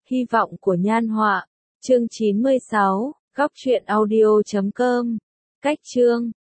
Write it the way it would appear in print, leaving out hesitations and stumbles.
Hy vọng của Nhan Họa. Chương 96, góc truyện audio.com. Cách chương